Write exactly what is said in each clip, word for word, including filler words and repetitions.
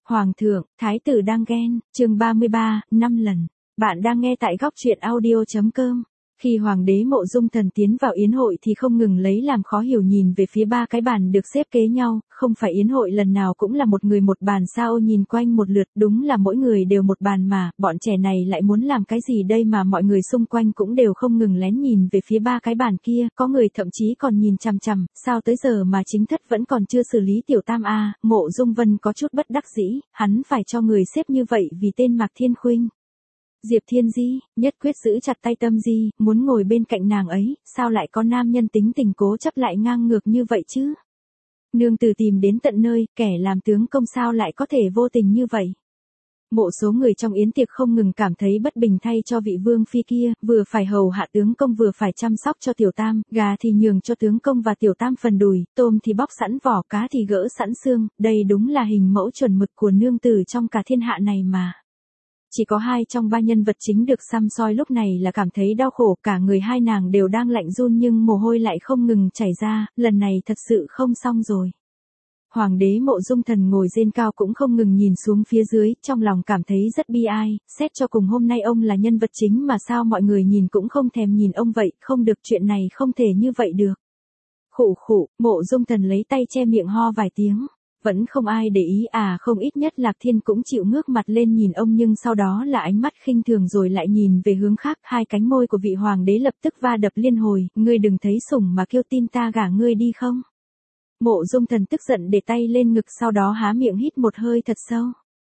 Hoàng thượng, thái tử đang ghen, chương ba mươi ba, năm lần. Bạn đang nghe tại góc truyện audio chấm com. Khi Hoàng đế Mộ Dung Thần tiến vào yến hội thì không ngừng lấy làm khó hiểu nhìn về phía ba cái bàn được xếp kế nhau, không phải yến hội lần nào cũng là một người một bàn sao, nhìn quanh một lượt đúng là mỗi người đều một bàn mà, bọn trẻ này lại muốn làm cái gì đây mà mọi người xung quanh cũng đều không ngừng lén nhìn về phía ba cái bàn kia, có người thậm chí còn nhìn chằm chằm, sao tới giờ mà chính thất vẫn còn chưa xử lý tiểu tam a. Mộ Dung Vân có chút bất đắc dĩ, hắn phải cho người xếp như vậy vì tên Mạc Thiên Khuynh. Diệp Thiên Di, nhất quyết giữ chặt tay Tâm Di, muốn ngồi bên cạnh nàng ấy, sao lại có nam nhân tính tình cố chấp lại ngang ngược như vậy chứ? Nương tử tìm đến tận nơi, kẻ làm tướng công sao lại có thể vô tình như vậy? Một số người trong yến tiệc không ngừng cảm thấy bất bình thay cho vị vương phi kia, vừa phải hầu hạ tướng công vừa phải chăm sóc cho tiểu tam, gà thì nhường cho tướng công và tiểu tam phần đùi, tôm thì bóc sẵn vỏ, cá thì gỡ sẵn xương, đây đúng là hình mẫu chuẩn mực của nương tử trong cả thiên hạ này mà. Chỉ có hai trong ba nhân vật chính được săm soi lúc này là cảm thấy đau khổ, cả người hai nàng đều đang lạnh run nhưng mồ hôi lại không ngừng chảy ra, lần này thật sự không xong rồi. Hoàng đế Mộ Dung Thần ngồi trên cao cũng không ngừng nhìn xuống phía dưới, trong lòng cảm thấy rất bi ai, xét cho cùng hôm nay ông là nhân vật chính mà sao mọi người nhìn cũng không thèm nhìn ông vậy, không được, chuyện này không thể như vậy được. Khụ khụ, Mộ Dung Thần lấy tay che miệng ho vài tiếng. Vẫn không ai để ý à, không ít nhất Lạc Thiên cũng chịu ngước mặt lên nhìn ông nhưng sau đó là ánh mắt khinh thường rồi lại nhìn về hướng khác, hai cánh môi của vị hoàng đế lập tức va đập liên hồi, ngươi đừng thấy sủng mà kêu tin ta gả ngươi đi không. Mộ Dung Thần tức giận để tay lên ngực sau đó há miệng hít một hơi thật sâu.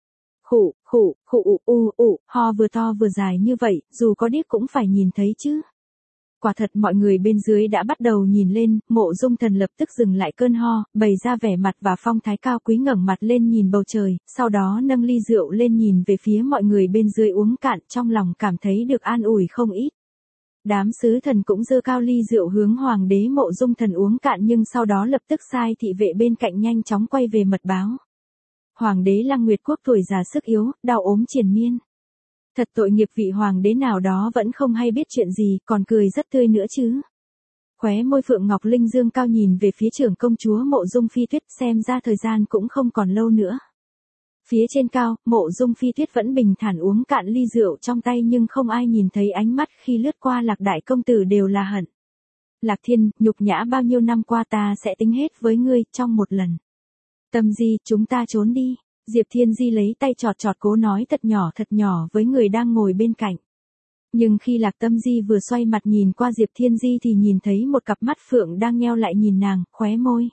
Khụ, khụ, khụ ụ u ụ, ho vừa to vừa dài như vậy, dù có điếc cũng phải nhìn thấy chứ. Quả thật mọi người bên dưới đã bắt đầu nhìn lên, Mộ Dung Thần lập tức dừng lại cơn ho, bày ra vẻ mặt và phong thái cao quý ngẩng mặt lên nhìn bầu trời, sau đó nâng ly rượu lên nhìn về phía mọi người bên dưới uống cạn, trong lòng cảm thấy được an ủi không ít. Đám sứ thần cũng giơ cao ly rượu hướng Hoàng đế Mộ Dung Thần uống cạn nhưng sau đó lập tức sai thị vệ bên cạnh nhanh chóng quay về mật báo. Hoàng đế Lăng Nguyệt Quốc tuổi già sức yếu, đau ốm triền miên. Thật tội nghiệp vị hoàng đế nào đó vẫn không hay biết chuyện gì, còn cười rất tươi nữa chứ. Khóe môi Phượng Ngọc Linh dương cao nhìn về phía trưởng công chúa Mộ Dung Phi Tuyết, xem ra thời gian cũng không còn lâu nữa. Phía trên cao, Mộ Dung Phi Tuyết vẫn bình thản uống cạn ly rượu trong tay nhưng không ai nhìn thấy ánh mắt khi lướt qua Lạc đại công tử đều là hận. Lạc Thiên, nhục nhã bao nhiêu năm qua ta sẽ tính hết với ngươi trong một lần. Tâm Di, chúng ta trốn đi. Diệp Thiên Di lấy tay chọt chọt cố nói thật nhỏ thật nhỏ với người đang ngồi bên cạnh. Nhưng khi Lạc Tâm Di vừa xoay mặt nhìn qua Diệp Thiên Di thì nhìn thấy một cặp mắt phượng đang nheo lại nhìn nàng, khóe môi.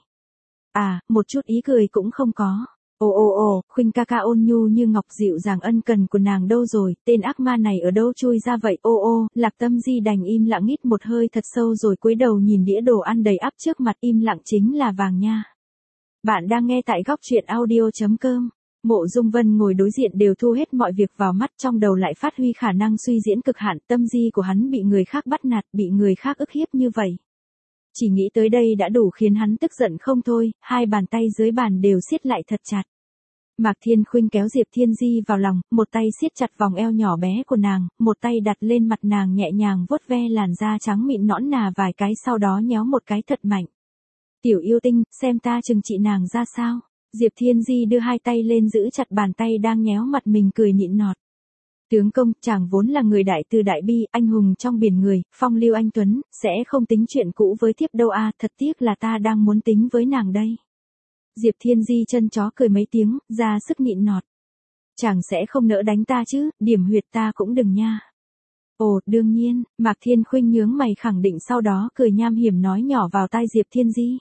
À, một chút ý cười cũng không có. Ồ ồ ồ, Khuynh ca ca ôn nhu như ngọc dịu dàng ân cần của nàng đâu rồi, tên ác ma này ở đâu chui ra vậy. Ô ô, Lạc Tâm Di đành im lặng hít một hơi thật sâu rồi cúi đầu nhìn đĩa đồ ăn đầy ắp trước mặt, im lặng chính là vàng nha. Bạn đang nghe tại góc truyện audio chấm com. Mộ Dung Vân ngồi đối diện đều thu hết mọi việc vào mắt, trong đầu lại phát huy khả năng suy diễn cực hạn, Tâm Di của hắn bị người khác bắt nạt, bị người khác ức hiếp như vậy. Chỉ nghĩ tới đây đã đủ khiến hắn tức giận không thôi, hai bàn tay dưới bàn đều siết lại thật chặt. Mạc Thiên Khuynh kéo Diệp Thiên Di vào lòng, một tay siết chặt vòng eo nhỏ bé của nàng, một tay đặt lên mặt nàng nhẹ nhàng vuốt ve làn da trắng mịn nõn nà vài cái sau đó nhéo một cái thật mạnh. Tiểu yêu tinh, xem ta trừng trị nàng ra sao. Diệp Thiên Di đưa hai tay lên giữ chặt bàn tay đang nhéo mặt mình cười nịn nọt. Tướng công, chàng vốn là người đại từ đại bi, anh hùng trong biển người, phong lưu anh tuấn, sẽ không tính chuyện cũ với thiếp đâu a, thật tiếc là ta đang muốn tính với nàng đây. Diệp Thiên Di chân chó cười mấy tiếng, ra sức nịn nọt. Chàng sẽ không nỡ đánh ta chứ, điểm huyệt ta cũng đừng nha. Ồ, đương nhiên, Mạc Thiên Khuynh nhướng mày khẳng định sau đó cười nham hiểm nói nhỏ vào tai Diệp Thiên Di.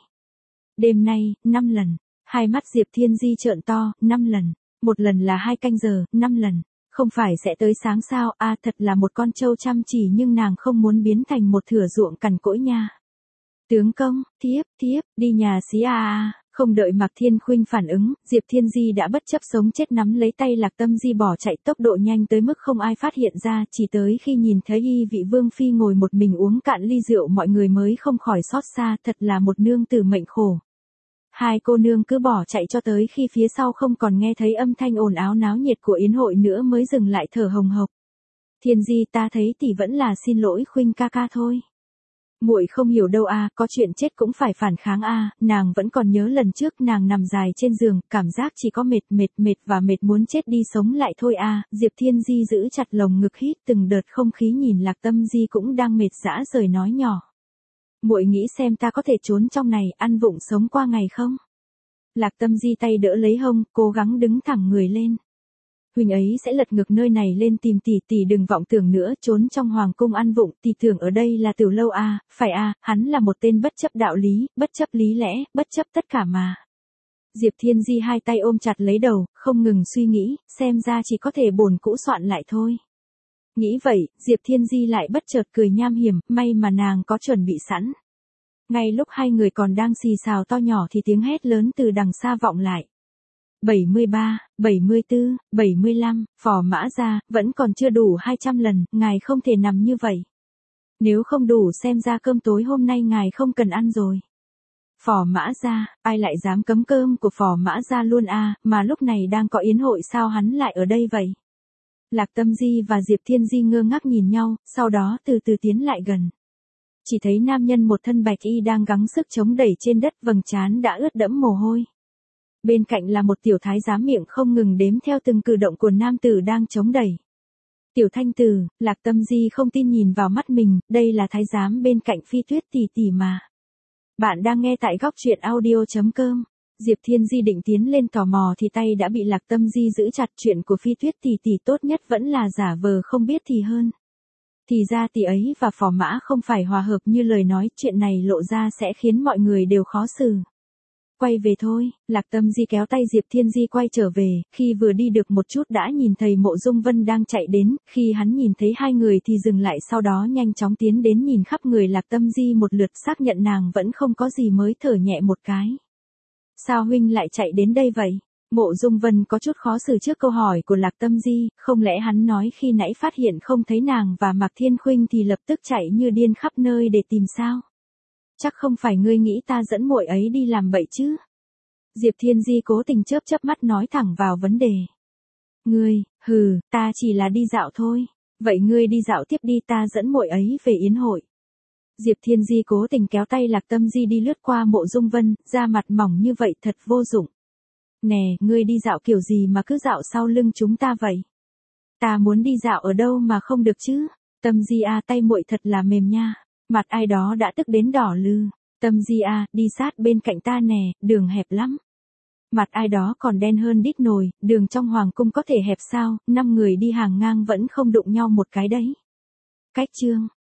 Đêm nay, năm lần. Hai mắt Diệp Thiên Di trợn to, năm lần. Một lần là hai canh giờ, năm lần. Không phải sẽ tới sáng sao, a à, thật là một con trâu chăm chỉ nhưng nàng không muốn biến thành một thửa ruộng cằn cỗi nha. Tướng công, thiếp, thiếp, đi nhà xí a a. Không đợi Mạc Thiên Khuynh phản ứng, Diệp Thiên Di đã bất chấp sống chết nắm lấy tay Lạc Tâm Di bỏ chạy tốc độ nhanh tới mức không ai phát hiện ra, chỉ tới khi nhìn thấy y vị vương phi ngồi một mình uống cạn ly rượu mọi người mới không khỏi xót xa, thật là một nương tử mệnh khổ. Hai cô nương cứ bỏ chạy cho tới khi phía sau không còn nghe thấy âm thanh ồn ào náo nhiệt của yến hội nữa mới dừng lại thở hồng hộc. Thiên Di, ta thấy tỷ vẫn là xin lỗi Khuynh ca ca thôi. Muội không hiểu đâu a, có chuyện chết cũng phải phản kháng a, nàng vẫn còn nhớ lần trước nàng nằm dài trên giường, cảm giác chỉ có mệt mệt mệt và mệt muốn chết đi sống lại thôi a. Diệp Thiên Di giữ chặt lồng ngực hít từng đợt không khí nhìn Lạc Tâm Di cũng đang mệt rã rời nói nhỏ. Muội nghĩ xem ta có thể trốn trong này, ăn vụng sống qua ngày không? Lạc Tâm Di tay đỡ lấy hông, cố gắng đứng thẳng người lên. Huynh ấy sẽ lật ngược nơi này lên tìm tỷ, tỷ đừng vọng tưởng nữa, trốn trong hoàng cung ăn vụng, tỷ tưởng ở đây là Tiểu Lâu a, phải a, hắn là một tên bất chấp đạo lý, bất chấp lý lẽ, bất chấp tất cả mà. Diệp Thiên Di hai tay ôm chặt lấy đầu, không ngừng suy nghĩ, xem ra chỉ có thể bổn cũ soạn lại thôi. Nghĩ vậy, Diệp Thiên Di lại bất chợt cười nham hiểm, may mà nàng có chuẩn bị sẵn. Ngay lúc hai người còn đang xì xào to nhỏ thì tiếng hét lớn từ đằng xa vọng lại. bảy mươi ba, bảy mươi tư, bảy mươi lăm, Phò Mã Gia, vẫn còn chưa đủ hai trăm lần, ngài không thể nằm như vậy. Nếu không đủ xem ra cơm tối hôm nay ngài không cần ăn rồi. Phò Mã Gia, ai lại dám cấm cơm của Phò Mã Gia luôn a, mà lúc này đang có yến hội sao hắn lại ở đây vậy? Lạc Tâm Di và Diệp Thiên Di ngơ ngác nhìn nhau, sau đó từ từ tiến lại gần. Chỉ thấy nam nhân một thân bạch y đang gắng sức chống đẩy trên đất, vầng trán đã ướt đẫm mồ hôi. Bên cạnh là một tiểu thái giám miệng không ngừng đếm theo từng cử động của nam tử đang chống đẩy. Tiểu Thanh Tử, Lạc Tâm Di không tin nhìn vào mắt mình, đây là thái giám bên cạnh Phi Tuyết tỷ tỷ mà. Bạn đang nghe tại góc truyện audio chấm com. Diệp Thiên Di định tiến lên tò mò thì tay đã bị Lạc Tâm Di giữ chặt, chuyện của Phi Tuyết tỷ tỷ tốt nhất vẫn là giả vờ không biết thì hơn. Thì ra tỷ ấy và Phò Mã không phải hòa hợp như lời nói, chuyện này lộ ra sẽ khiến mọi người đều khó xử. Quay về thôi, Lạc Tâm Di kéo tay Diệp Thiên Di quay trở về, khi vừa đi được một chút đã nhìn thấy Mộ Dung Vân đang chạy đến, khi hắn nhìn thấy hai người thì dừng lại, sau đó nhanh chóng tiến đến nhìn khắp người Lạc Tâm Di một lượt, xác nhận nàng vẫn không có gì mới thở nhẹ một cái. Sao huynh lại chạy đến đây vậy? Mộ Dung Vân có chút khó xử trước câu hỏi của Lạc Tâm Di, không lẽ hắn nói khi nãy phát hiện không thấy nàng và Mạc Thiên Khuynh thì lập tức chạy như điên khắp nơi để tìm sao? Chắc không phải ngươi nghĩ ta dẫn muội ấy đi làm bậy chứ? Diệp Thiên Di cố tình chớp chớp mắt nói thẳng vào vấn đề. Ngươi, hừ, ta chỉ là đi dạo thôi. Vậy ngươi đi dạo tiếp đi, ta dẫn muội ấy về yến hội. Diệp Thiên Di cố tình kéo tay Lạc Tâm Di đi lướt qua Mộ Dung Vân, da mặt mỏng như vậy thật vô dụng. Nè, ngươi đi dạo kiểu gì mà cứ dạo sau lưng chúng ta vậy? Ta muốn đi dạo ở đâu mà không được chứ? Tâm Di a, tay muội thật là mềm nha. Mặt ai đó đã tức đến đỏ lư. Tâm Di a, đi sát bên cạnh ta nè, đường hẹp lắm. Mặt ai đó còn đen hơn đít nồi, đường trong hoàng cung có thể hẹp sao, năm người đi hàng ngang vẫn không đụng nhau một cái đấy. Cách chương,